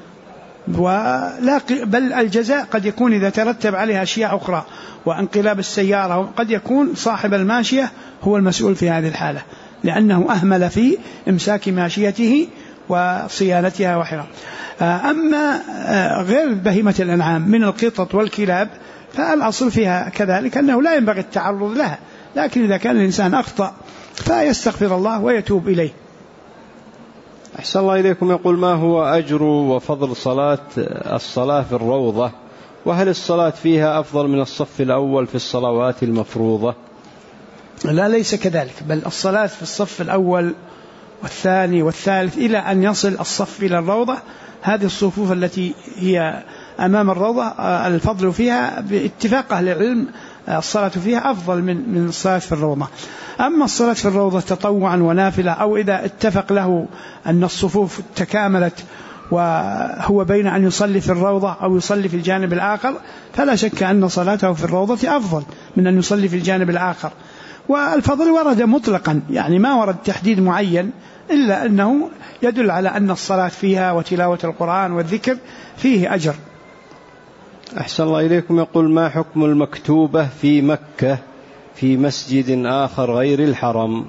بل الجزاء قد يكون إذا ترتب عليها أشياء أخرى وانقلاب السيارة، قد يكون صاحب الماشية هو المسؤول في هذه الحالة لأنه أهمل في إمساك ماشيته وصيانتها وحرام. أما غير بهيمة الأنعام من القطط والكلاب فالأصل فيها كذلك أنه لا ينبغي التعرض لها، لكن إذا كان الإنسان أخطأ فيستغفر الله ويتوب إليه. أحسن الله إليكم. يقول: ما هو أجر وفضل الصلاة في الروضة، وهل الصلاة فيها أفضل من الصف الأول في الصلوات المفروضة؟ لا، ليس كذلك، بل الصلاة في الصف الأول والثاني والثالث إلى أن يصل الصف إلى الروضة، هذه الصفوف التي هي أمام الروضة الفضل فيها باتفاق أهل العلم الصلاة فيها أفضل من الصلاة في الروضة. أما الصلاة في الروضة تطوعا ونافلة، أو إذا اتفق له أن الصفوف تكاملت وهو بين أن يصلي في الروضة أو يصلي في الجانب الآخر، فلا شك أن صلاته في الروضة أفضل من أن يصلي في الجانب الآخر. والفضل ورد مطلقا، يعني ما ورد تحديد معين، إلا أنه يدل على أن الصلاة فيها وتلاوة القرآن والذكر فيه أجر. أحسن الله إليكم. يقول: ما حكم المكتوبة في مكة في مسجد آخر غير الحرم؟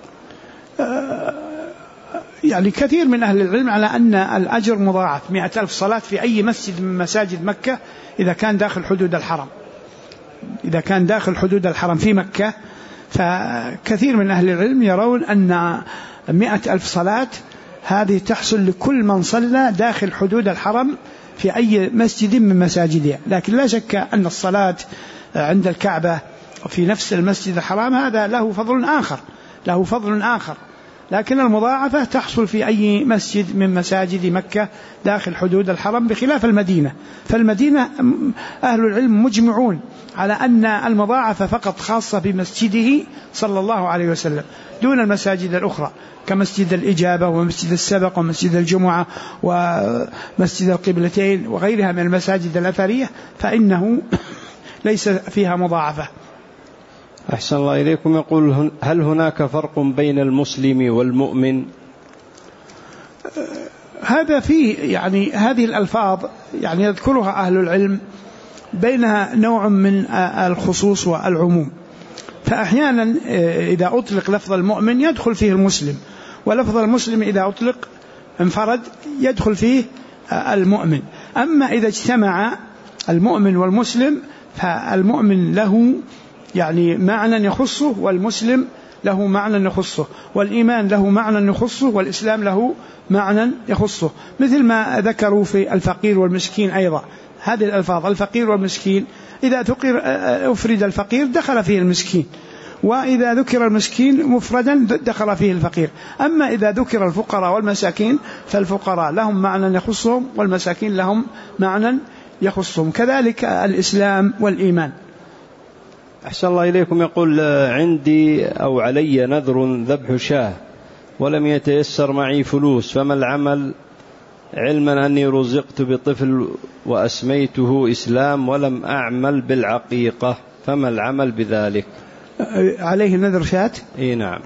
يعني كثير من أهل العلم على أن الأجر مضاعف 100,000 صلاة في أي مسجد من مساجد مكة إذا كان داخل حدود الحرم. إذا كان داخل حدود الحرم في مكة، فكثير من أهل العلم يرون أن 100,000 صلاة هذه تحصل لكل من صلى داخل حدود الحرم في أي مسجد من مساجدها. لكن لا شك أن الصلاة عند الكعبة وفي نفس المسجد الحرام هذا له فضل آخر، لكن المضاعفة تحصل في أي مسجد من مساجد مكة داخل حدود الحرم بخلاف المدينة. فالمدينة أهل العلم مجمعون على أن المضاعفة فقط خاصة بمسجده صلى الله عليه وسلم دون المساجد الأخرى كمسجد الإجابة ومسجد السبق ومسجد الجمعة ومسجد القبلتين وغيرها من المساجد الأثرية، فإنه ليس فيها مضاعفة. أحسن الله إليكم. يقول: هل هناك فرق بين المسلم والمؤمن؟ هذا فيه يعني هذه الألفاظ يعني يذكرها أهل العلم بينها نوع من الخصوص والعموم، فأحيانا إذا أطلق لفظ المؤمن يدخل فيه المسلم، ولفظ المسلم إذا أطلق انفرد يدخل فيه المؤمن. أما إذا اجتمع المؤمن والمسلم فالمؤمن له يعني معنى يخصه، والمسلم له معنى يخصه، والإيمان له معنى يخصه، والإسلام له معنى يخصه، مثل ما ذكروا في الفقير والمسكين أيضا هذه الألفاظ الفقير والمسكين، إذا أفرد الفقير دخل فيه المسكين، وإذا ذكر المسكين مفردا دخل فيه الفقير. أما إذا ذكر الفقراء والمساكين فالفقراء لهم معنى يخصهم والمساكين لهم معنى يخصهم، كذلك الإسلام والإيمان. أحسن الله إليكم. يقول عندي أو علي نذر ذبح شاه ولم يتيسر معي فلوس، فما العمل علما أني رزقت بطفل وأسميته إسلام ولم أعمل بالعقيقة، فما العمل بذلك؟ عليه نذر شاة؟ إيه نعم.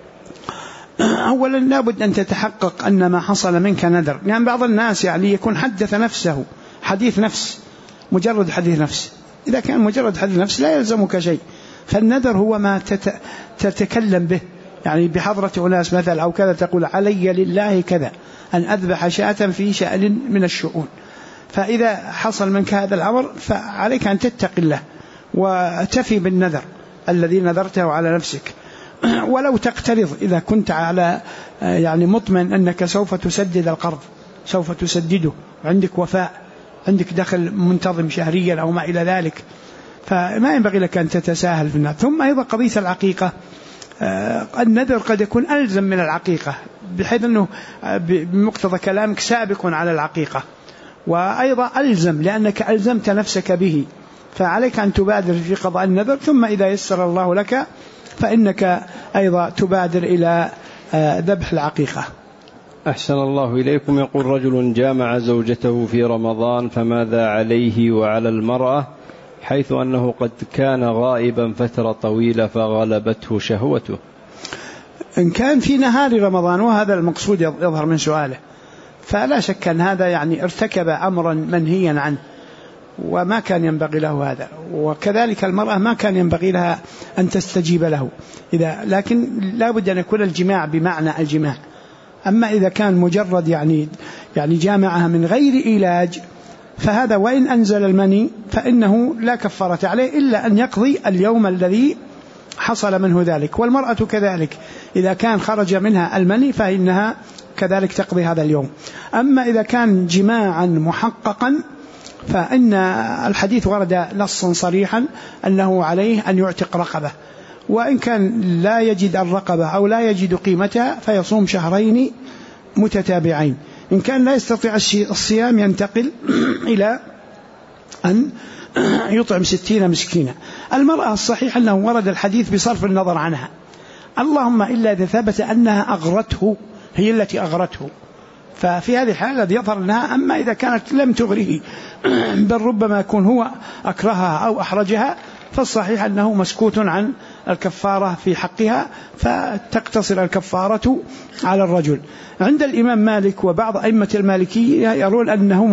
أولا لابد أن تتحقق أن ما حصل منك نذر، لأن بعض الناس يعني يكون حدث نفسه حديث نفس، مجرد حديث نفس. إذا كان مجرد حديث نفس لا يلزمك شيء، فالنذر هو ما تتكلم به، يعني بحضرة أناس مثلا أو كذا تقول علي لله كذا أن أذبح شاة في شأن من الشؤون. فإذا حصل منك هذا الأمر فعليك أن تتقي الله وتفي بالنذر الذي نذرته على نفسك. ولو تقترض إذا كنت على يعني مطمئن أنك سوف تسدد القرض، سوف تسدده، عندك وفاء، عندك دخل منتظم شهريا أو ما إلى ذلك، فما ينبغي لك أن تتساهل في النذر. ثم أيضا قضية العقيقة، النذر قد يكون ألزم من العقيقة، بحيث أنه بمقتضى كلامك سابق على العقيقة، وأيضا ألزم لأنك ألزمت نفسك به، فعليك أن تبادر في قضاء النذر، ثم إذا يسر الله لك فإنك أيضا تبادر إلى ذبح العقيقة. أحسن الله إليكم. يقول رجل جامع زوجته في رمضان، فماذا عليه وعلى المرأة حيث أنه قد كان غائبا فترة طويلة فغلبته شهوته؟ إن كان في نهار رمضان، وهذا المقصود يظهر من سؤاله، فلا شك أن هذا يعني ارتكب أمرا منهيا عنه وما كان ينبغي له هذا، وكذلك المرأة ما كان ينبغي لها أن تستجيب له، لكن لا بد أن يكون الجماع بمعنى الجماع. أما إذا كان مجرد يعني جامعها من غير علاج فهذا وإن أنزل المني فإنه لا كفارة عليه إلا أن يقضي اليوم الذي حصل منه ذلك. والمرأة كذلك إذا كان خرج منها المني فإنها كذلك تقضي هذا اليوم. أما إذا كان جماعا محققا فإن الحديث ورد نصا صريحا أنه عليه أن يعتق رقبة، وإن كان لا يجد الرقبة أو لا يجد قيمتها فيصوم شهرين متتابعين. إن كان لا يستطيع الصيام ينتقل إلى أن يطعم 60 مسكينا. المرأة الصحيح أنه ورد الحديث بصرف النظر عنها، اللهم إلا إذا ثبت أنها أغرته، هي التي أغرته، ففي هذه الحالة الذي يظهر لها. أما إذا كانت لم تغره بل ربما يكون هو أكرهها أو أحرجها فالصحيح أنه مسكوت عن الكفارة في حقها، فتقتصر الكفارة على الرجل. عند الإمام مالك وبعض أئمة المالكية يرون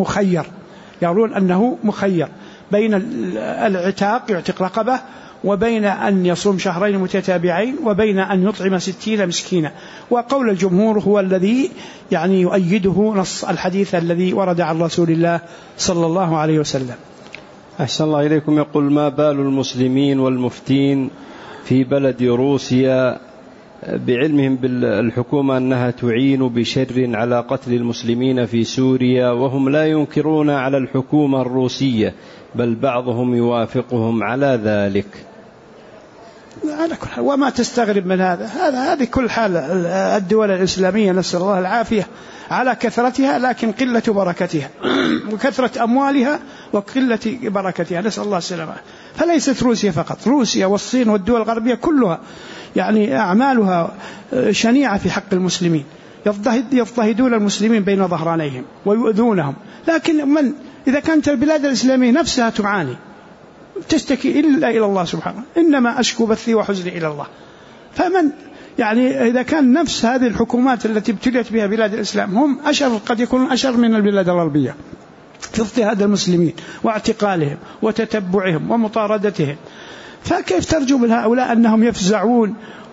أنه مخير بين العتاق يعتق رقبة، وبين أن يصوم شهرين متتابعين، وبين أن يطعم 60 مسكينا. وقول الجمهور هو الذي يعني يؤيده نص الحديث الذي ورد عن رسول الله صلى الله عليه وسلم. أحسن الله إليكم. يقول ما بال المسلمين والمفتين في بلد روسيا بعلمهم بالحكومة أنها تعين بشر على قتل المسلمين في سوريا، وهم لا ينكرون على الحكومة الروسية بل بعضهم يوافقهم على ذلك؟ على كل حال، وما تستغرب من هذه كل حال الدول الإسلامية نسأل الله العافية على كثرتها لكن قلة بركتها، وكثرة أموالها وقلة بركتها، نسأل الله السلامة. فليست روسيا فقط، روسيا والصين والدول الغربية كلها يعني أعمالها شنيعة في حق المسلمين، يضطهدون المسلمين بين ظهرانيهم ويؤذونهم. لكن إذا كانت البلاد الإسلامية نفسها تعاني تشتكي إلا إلى الله سبحانه، إنما أشكو بثي وحزني إلى الله. فمن يعني إذا كان نفس هذه الحكومات التي ابتليت بها بلاد الإسلام هم أشر، قد يكونون أشر من البلاد الغربية في اضطهاد المسلمين واعتقالهم وتتبعهم ومطاردتهم، فكيف ترجو من هؤلاء أنهم يفزعون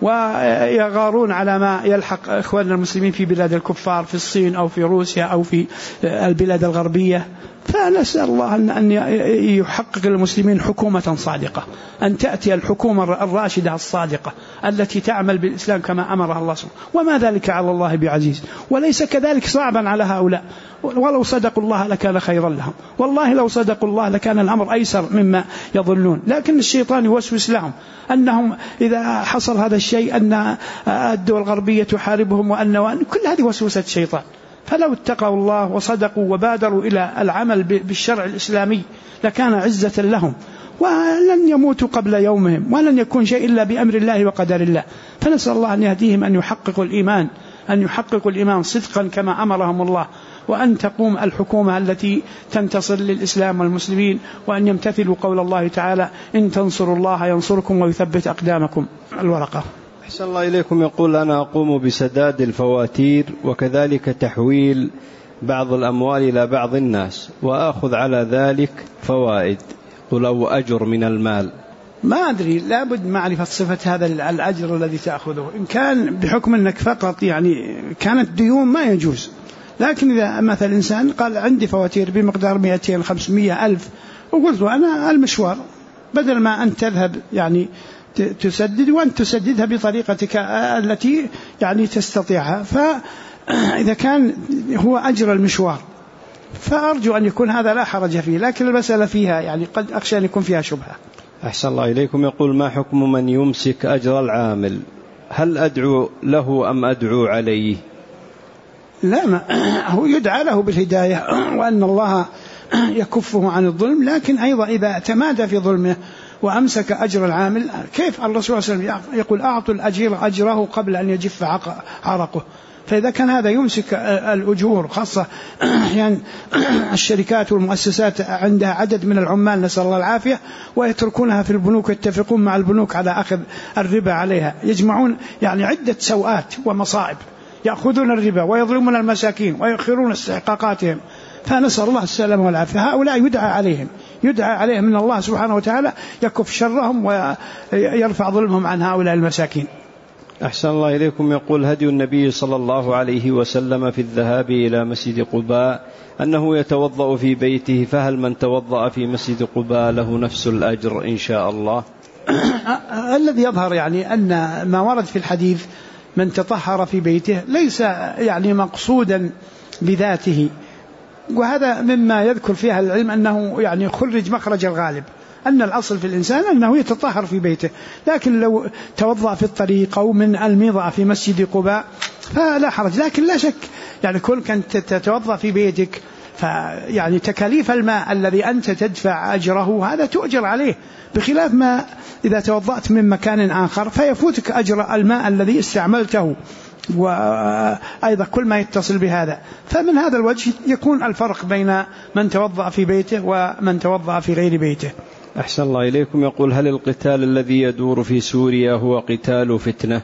ويغارون على ما يلحق إخواننا المسلمين في بلاد الكفار في الصين أو في روسيا أو في البلاد الغربية. فنسأل الله أن يحقق للمسلمين حكومة صادقة، أن تأتي الحكومة الراشدة الصادقة التي تعمل بالإسلام كما أمرها الله سبحانه، وما ذلك على الله بعزيز، وليس كذلك صعبا على هؤلاء. ولو صدقوا الله لكان خيرا لهم، والله لو صدقوا الله لكان الأمر أيسر مما يظنون، لكن الشيطان يوسوس لهم أنهم إذا حصل هذا الشيء أن الدول الغربية تحاربهم وأن كل هذه وسوسة الشيطان. فلو اتقوا الله وصدقوا وبادروا إلى العمل بالشرع الإسلامي لكان عزة لهم، ولن يموتوا قبل يومهم، ولن يكون شيء إلا بأمر الله وقدر الله. فنسأل الله أن يهديهم أن يحققوا الإيمان صدقا كما أمرهم الله، وأن تقوم الحكومة التي تنتصر للإسلام والمسلمين، وأن يمتثلوا قول الله تعالى: إن تنصروا الله ينصركم ويثبت أقدامكم. الورقة. أحسن الله إليكم. يقول: أنا أقوم بسداد الفواتير وكذلك تحويل بعض الأموال إلى بعض الناس، وأخذ على ذلك فوائد أو أجر من المال. ما أدري، لابد معرفة صفة هذا الأجر الذي تأخذه. إن كان بحكم أنك فقط يعني كانت ديون ما يجوز، لكن إذا مثل إنسان قال: عندي فواتير بمقدار 200 500 ألف، وقلت له أنا المشوار بدل ما أن تذهب يعني تسدد، وأن تسددها بطريقتك التي يعني تستطيعها، فإذا كان هو أجر المشوار فأرجو أن يكون هذا لا حرج فيه، لكن المسألة فيها يعني قد أخشى أن يكون فيها شبهة. أحسن الله إليكم. يقول: ما حكم من يمسك أجر العامل؟ هل أدعو له أم أدعو عليه؟ لا، ما هو يدعى له بالهداية وأن الله يكفه عن الظلم، لكن أيضا إذا تمادى في ظلمه وأمسك أجر العامل، كيف الرسول صلى الله عليه وسلم يقول: أعطوا الأجير أجره قبل أن يجف عرقه. فإذا كان هذا يمسك الأجور، خاصة يعني الشركات والمؤسسات عندها عدد من العمال نسأل الله العافية، ويتركونها في البنوك، يتفقون مع البنوك على أخذ الربا عليها، يجمعون يعني عدة سوءات ومصائب، يأخذون الربا ويظلمون المساكين ويؤخرون استحقاقاتهم. فنسأل الله السلامة والعافية. هؤلاء يدعى عليهم من الله سبحانه وتعالى يكف شرهم ويرفع ظلمهم عن هؤلاء المساكين. أحسن الله إليكم. يقول: هدي النبي صلى الله عليه وسلم في الذهاب إلى مسجد قباء أنه يتوضأ في بيته، فهل من توضأ في مسجد قباء له نفس الأجر إن شاء الله؟ الذي يظهر يعني أن ما ورد في الحديث من تطهر في بيته ليس يعني مقصودا بذاته، وهذا مما يذكر فيها العلم أنه يعني خرج مخرج الغالب، أن الأصل في الإنسان أنه يتطهر في بيته، لكن لو توضأ في الطريق أو من الميضة في مسجد قباء فلا حرج. لكن لا شك يعني كل كنت تتوضأ في بيتك فيعني تكاليف الماء الذي أنت تدفع أجره هذا تؤجر عليه، بخلاف ما إذا توضأت من مكان آخر فيفوتك أجر الماء الذي استعملته، وأيضا كل ما يتصل بهذا. فمن هذا الوجه يكون الفرق بين من توضأ في بيته ومن توضأ في غير بيته. أحسن الله إليكم. يقول: هل القتال الذي يدور في سوريا هو قتال فتنة؟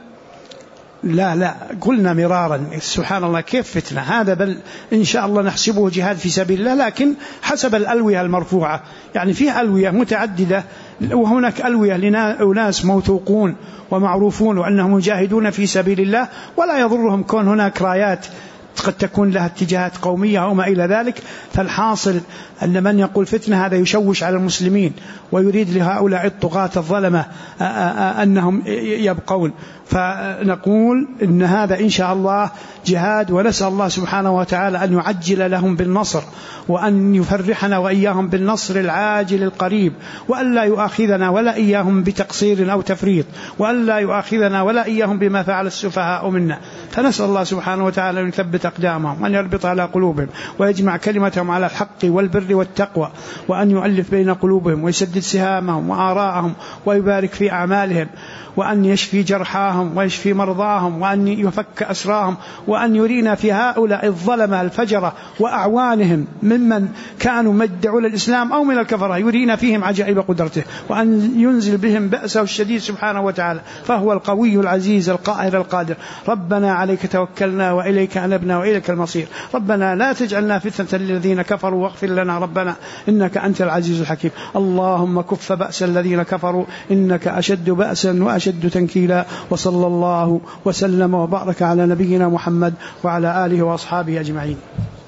لا، قلنا مرارا سبحان الله كيف فتنة هذا، بل إن شاء الله نحسبه جهاد في سبيل الله، لكن حسب الألوية المرفوعة، يعني فيه ألوية متعددة، وهناك ألوية لناس موثوقون ومعروفون وأنهم مجاهدون في سبيل الله، ولا يضرهم كون هناك رايات قد تكون لها اتجاهات قومية أو ما إلى ذلك. فالحاصل أن من يقول فتنة هذا يشوش على المسلمين ويريد لهؤلاء الطغاة الظلمة أنهم يبقون. فنقول إن هذا إن شاء الله جهاد، ونسأل الله سبحانه وتعالى أن يعجل لهم بالنصر، وأن يفرحنا وإياهم بالنصر العاجل القريب، وأن لا يؤاخذنا ولا إياهم بتقصير أو تفريط، وأن لا يؤاخذنا ولا إياهم بما فعل السفهاء منا. فنسأل الله سبحانه وتعالى أن يثبت أقدامهم، وأن يربط على قلوبهم، ويجمع كلمتهم على الحق والبر والتقوى، وأن يؤلف بين قلوبهم، ويسدد سهامهم وآراءهم، ويبارك في أعمالهم، وأن يشفي جرحاهم ويشفي مرضاهم، وأن يفك أسراهم، وأن يرينا في هؤلاء الظلمة الفجرة وأعوانهم ممن كانوا مدعوا للإسلام أو من الكفرة، يرينا فيهم عجائب قدرته، وأن ينزل بهم بأسه الشديد سبحانه وتعالى، فهو القوي العزيز القاهر القادر. ربنا عليك توكلنا وإليك أنبنا علينا وإليك المصير. ربنا لا تجعلنا فتنة للذين كفروا واغفر لنا ربنا إنك أنت العزيز الحكيم. اللهم كف بأس الذين كفروا إنك أشد بأسا وأشد تنكيلا. وصلى الله وسلم وبارك على نبينا محمد وعلى آله وأصحابه أجمعين.